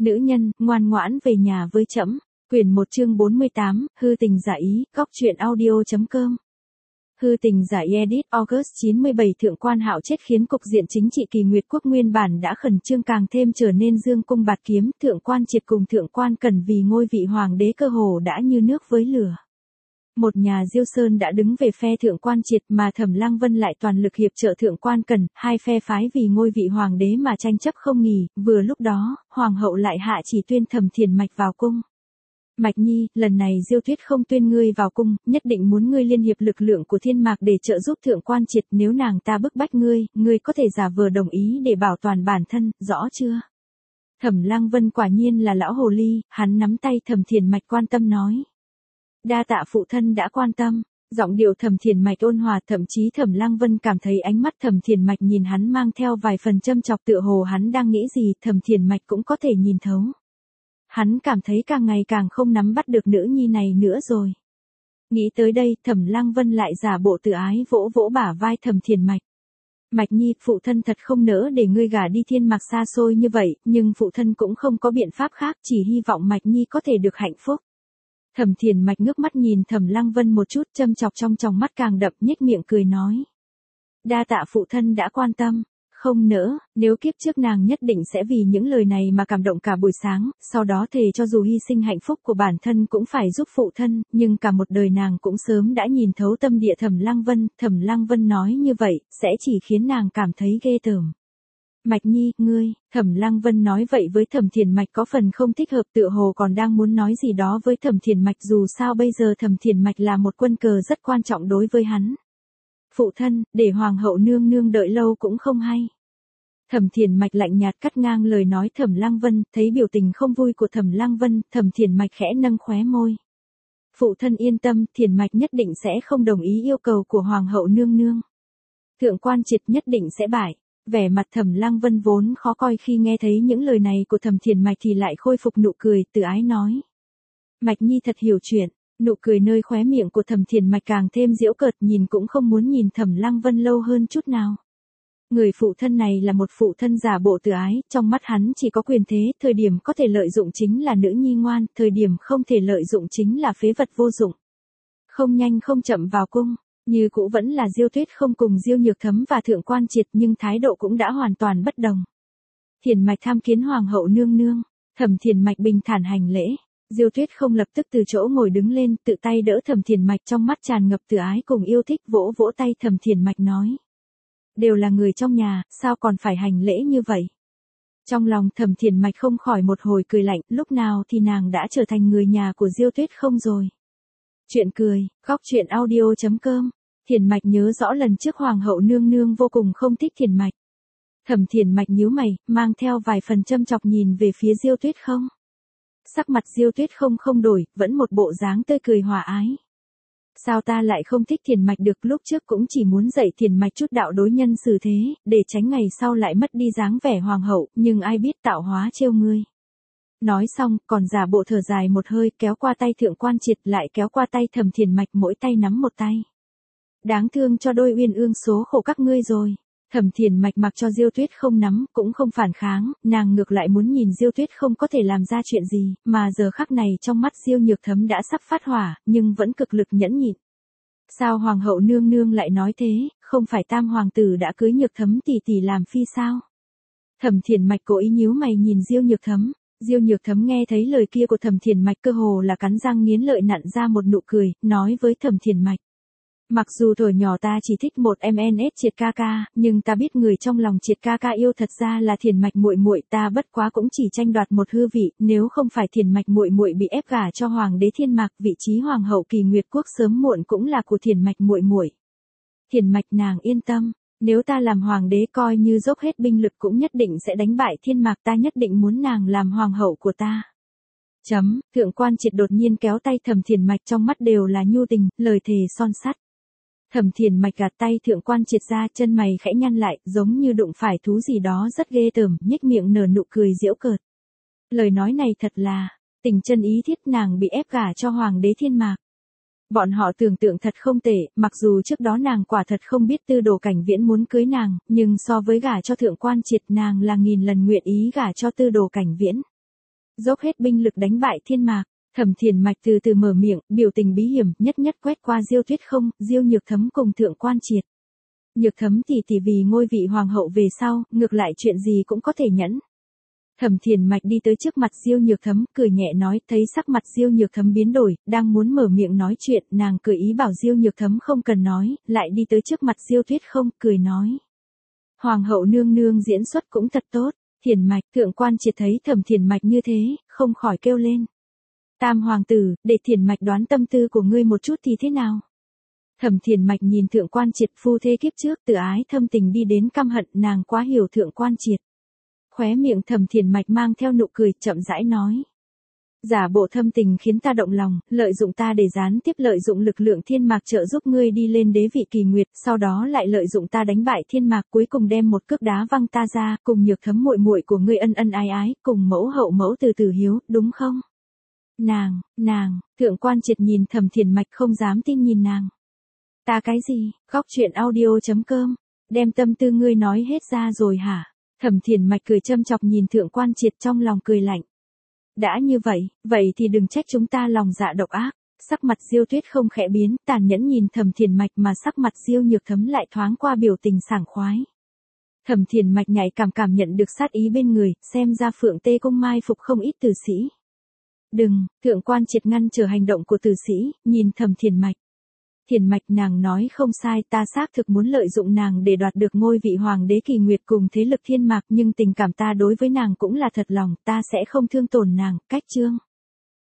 Nữ nhân, ngoan ngoãn về nhà với trẫm. Quyển 1 chương 48, hư tình giả ý, góc truyện audio.com. Hư tình giả ý edit August 97 Thượng quan Hạo chết khiến cục diện chính trị Kỳ Nguyệt quốc nguyên bản đã khẩn trương càng thêm trở nên dương cung bạt kiếm. Thượng quan Triệt cùng Thượng quan Cẩn vì ngôi vị hoàng đế cơ hồ đã như nước với lửa. Một nhà Diêu Sơn đã đứng về phe Thượng quan Triệt mà Thẩm Lăng Vân lại toàn lực hiệp trợ Thượng quan Cẩn, hai phe phái vì ngôi vị hoàng đế mà tranh chấp không nghỉ. Vừa lúc đó, hoàng hậu lại hạ chỉ tuyên Thẩm Thiền Mạch vào cung. Mạch Nhi, lần này Diêu Tuyết không tuyên ngươi vào cung, nhất định muốn ngươi liên hiệp lực lượng của Thiên Mạc để trợ giúp Thượng quan Triệt, nếu nàng ta bức bách ngươi, ngươi có thể giả vờ đồng ý để bảo toàn bản thân, rõ chưa? Thẩm Lăng Vân quả nhiên là lão hồ ly, hắn nắm tay Thẩm Thiền Mạch quan tâm nói. Đa tạ phụ thân đã quan tâm. Giọng điệu Thẩm Thiền Mạch ôn hòa, thậm chí Thẩm Lăng Vân cảm thấy ánh mắt Thẩm Thiền Mạch nhìn hắn mang theo vài phần châm chọc, tựa hồ hắn đang nghĩ gì, Thẩm Thiền Mạch cũng có thể nhìn thấu. Hắn cảm thấy càng ngày càng không nắm bắt được nữ nhi này nữa rồi. Nghĩ tới đây, Thẩm Lăng Vân lại giả bộ tự ái vỗ vỗ bả vai Thẩm Thiền Mạch. Mạch Nhi, phụ thân thật không nỡ để ngươi gả đi Thiên Mạc xa xôi như vậy, nhưng phụ thân cũng không có biện pháp khác, chỉ hy vọng Mạch Nhi có thể được hạnh phúc. Thẩm Thiền Mạch ngước mắt nhìn Thẩm Lăng Vân một chút, châm chọc trong tròng mắt càng đậm, nhếch miệng cười nói. Đa tạ phụ thân đã quan tâm. Không nỡ, nếu kiếp trước nàng nhất định sẽ vì những lời này mà cảm động cả buổi sáng, sau đó thề cho dù hy sinh hạnh phúc của bản thân cũng phải giúp phụ thân, nhưng cả một đời nàng cũng sớm đã nhìn thấu tâm địa Thẩm Lăng Vân nói như vậy, sẽ chỉ khiến nàng cảm thấy ghê tởm. Mạch Nhi, ngươi, Thẩm Lăng Vân nói vậy với Thẩm Thiền Mạch có phần không thích hợp, tựa hồ còn đang muốn nói gì đó với Thẩm Thiền Mạch, dù sao bây giờ Thẩm Thiền Mạch là một quân cờ rất quan trọng đối với hắn. Phụ thân, để hoàng hậu nương nương đợi lâu cũng không hay. Thẩm Thiền Mạch lạnh nhạt cắt ngang lời nói Thẩm Lăng Vân, thấy biểu tình không vui của Thẩm Lăng Vân, Thẩm Thiền Mạch khẽ nâng khóe môi. Phụ thân yên tâm, Thiền Mạch nhất định sẽ không đồng ý yêu cầu của hoàng hậu nương nương. Thượng quan Triệt nhất định sẽ bại. Vẻ mặt Thẩm Lăng Vân vốn khó coi khi nghe thấy những lời này của Thẩm Thiền Mạch thì lại khôi phục nụ cười, tự ái nói. Mạch Nhi thật hiểu chuyện. Nụ cười nơi khóe miệng của Thẩm Thiền Mạch càng thêm giễu cợt, nhìn cũng không muốn nhìn Thẩm Lăng Vân lâu hơn chút nào. Người phụ thân này là một phụ thân giả bộ tự ái, trong mắt hắn chỉ có quyền thế, thời điểm có thể lợi dụng chính là nữ nhi ngoan, thời điểm không thể lợi dụng chính là phế vật vô dụng. Không nhanh không chậm vào cung, như cũ vẫn là Diêu Tuyết không cùng Diêu Nhược Thấm và Thượng quan Triệt, nhưng thái độ cũng đã hoàn toàn bất đồng. Thiền Mạch tham kiến hoàng hậu nương nương. Thẩm Thiền Mạch bình thản hành lễ. Diêu Tuyết không lập tức từ chỗ ngồi đứng lên, tự tay đỡ Thẩm Thiền Mạch, trong mắt tràn ngập tự ái cùng yêu thích, vỗ vỗ tay Thẩm Thiền Mạch nói. Đều là người trong nhà, sao còn phải hành lễ như vậy? Trong lòng Thẩm Thiền Mạch không khỏi một hồi cười lạnh, lúc nào thì nàng đã trở thành người nhà của Diêu Tuyết không rồi? Chuyện cười, góc truyện audio.com. Thiền Mạch nhớ rõ lần trước hoàng hậu nương nương vô cùng không thích Thiền Mạch. Thẩm Thiền Mạch nhíu mày, mang theo vài phần châm chọc nhìn về phía Diêu Tuyết không. Sắc mặt Diêu Tuyết không đổi, vẫn một bộ dáng tươi cười hòa ái. Sao ta lại không thích Thiền Mạch được, lúc trước cũng chỉ muốn dạy Thiền Mạch chút đạo đối nhân xử thế, để tránh ngày sau lại mất đi dáng vẻ hoàng hậu, nhưng ai biết tạo hóa trêu ngươi. Nói xong, còn giả bộ thở dài một hơi, kéo qua tay Thượng quan Triệt, lại kéo qua tay Thẩm Thiền Mạch, mỗi tay nắm một tay. Đáng thương cho đôi uyên ương số khổ các ngươi rồi. Thẩm Thiền Mạch mặc cho Diêu Tuyết không nắm, cũng không phản kháng, nàng ngược lại muốn nhìn Diêu Tuyết không có thể làm ra chuyện gì, mà giờ khắc này trong mắt Diêu Nhược Thấm đã sắp phát hỏa, nhưng vẫn cực lực nhẫn nhịn. Sao hoàng hậu nương nương lại nói thế, không phải tam hoàng tử đã cưới Nhược Thấm tỷ tỷ làm phi sao? Thẩm Thiền Mạch cố ý nhíu mày nhìn Diêu Nhược Thấm. Diêu Nhược Thấm nghe thấy lời kia của Thẩm Thiền Mạch cơ hồ là cắn răng nghiến lợi nặn ra một nụ cười, nói với Thẩm Thiền Mạch. Mặc dù thuở nhỏ ta chỉ thích một MNS Triệt ca ca, nhưng ta biết người trong lòng Triệt ca ca yêu thật ra là Thiền Mạch muội muội, ta bất quá cũng chỉ tranh đoạt một hư vị, nếu không phải Thiền Mạch muội muội bị ép gả cho hoàng đế Thiên Mạc, vị trí hoàng hậu Kỳ Nguyệt quốc sớm muộn cũng là của Thiền Mạch muội muội. Thiền Mạch nàng yên tâm, nếu ta làm hoàng đế coi như dốc hết binh lực cũng nhất định sẽ đánh bại Thiên Mạc, ta nhất định muốn nàng làm hoàng hậu của ta. Thượng quan Triệt đột nhiên kéo tay Thẩm Thiền Mạch, trong mắt đều là nhu tình, lời thề son sắt. Thẩm Thiền Mạch gạt tay Thượng quan Triệt ra, chân mày khẽ nhăn lại, giống như đụng phải thú gì đó rất ghê tởm, nhếch miệng nở nụ cười giễu cợt. Lời nói này thật là tình chân ý thiết, nàng bị ép gả cho hoàng đế Thiên Mạc. Bọn họ tưởng tượng thật không tệ, mặc dù trước đó nàng quả thật không biết Tư Đồ Cảnh Viễn muốn cưới nàng, nhưng so với gả cho Thượng quan Triệt nàng là nghìn lần nguyện ý gả cho Tư Đồ Cảnh Viễn. dốc hết binh lực đánh bại thiên mạc. Thẩm Thiền Mạch từ từ mở miệng, biểu tình bí hiểm, nhất nhất quét qua Diêu Tuyết Không, Diêu Nhược Thấm cùng Thượng Quan Triệt. Nhược Thấm tỷ tỷ vì ngôi vị hoàng hậu về sau, ngược lại chuyện gì cũng có thể nhẫn. Thẩm Thiền Mạch đi tới trước mặt Diêu Nhược Thấm, cười nhẹ nói, thấy sắc mặt Diêu Nhược Thấm biến đổi, đang muốn mở miệng nói chuyện, nàng cười ý bảo Diêu Nhược Thấm không cần nói, lại đi tới trước mặt Diêu Tuyết Không, cười nói. Hoàng hậu nương nương diễn xuất cũng thật tốt. Thiền Mạch, Thượng Quan Triệt thấy Thẩm Thiền Mạch như thế, không khỏi kêu lên. Tam hoàng tử, để Thiền Mạch đoán tâm tư của ngươi một chút thì thế nào? Thẩm Thiền Mạch nhìn Thượng Quan Triệt, phu thê kiếp trước từ ái thâm tình đi đến căm hận, nàng quá hiểu Thượng Quan Triệt. Khóe miệng Thẩm Thiền Mạch mang theo nụ cười, chậm rãi nói. Giả bộ thâm tình khiến ta động lòng, lợi dụng ta để gián tiếp lợi dụng lực lượng thiên mạc trợ giúp ngươi đi lên đế vị kỳ nguyệt, sau đó lại lợi dụng ta đánh bại thiên mạc, cuối cùng đem một cước đá văng ta ra, cùng Nhược Thấm muội muội của ngươi ân ân ái ái, cùng mẫu hậu mẫu từ từ hiếu, đúng không? Nàng, Thượng Quan Triệt nhìn Thẩm Thiền Mạch không dám tin nhìn nàng. Ta cái gì, góc chuyện audio.com, đem tâm tư ngươi nói hết ra rồi hả? Thẩm Thiền Mạch cười châm chọc nhìn Thượng Quan Triệt trong lòng cười lạnh. Đã như vậy thì đừng trách chúng ta lòng dạ độc ác. Sắc mặt Diêu Tuyết Không khẽ biến, tàn nhẫn nhìn Thẩm Thiền Mạch mà sắc mặt Diêu Nhược Thấm lại thoáng qua biểu tình sảng khoái. Thẩm Thiền Mạch nhạy cảm nhận được sát ý bên người, xem ra Phượng Tê Cung mai phục không ít tử sĩ. Đừng, Thượng Quan Triệt ngăn trở hành động của tử sĩ, nhìn Thẩm Thiền Mạch. Thiền Mạch, nàng nói không sai, ta xác thực muốn lợi dụng nàng để đoạt được ngôi vị hoàng đế kỳ nguyệt cùng thế lực thiên mạc, nhưng tình cảm ta đối với nàng cũng là thật lòng, ta sẽ không thương tổn nàng, cách chương.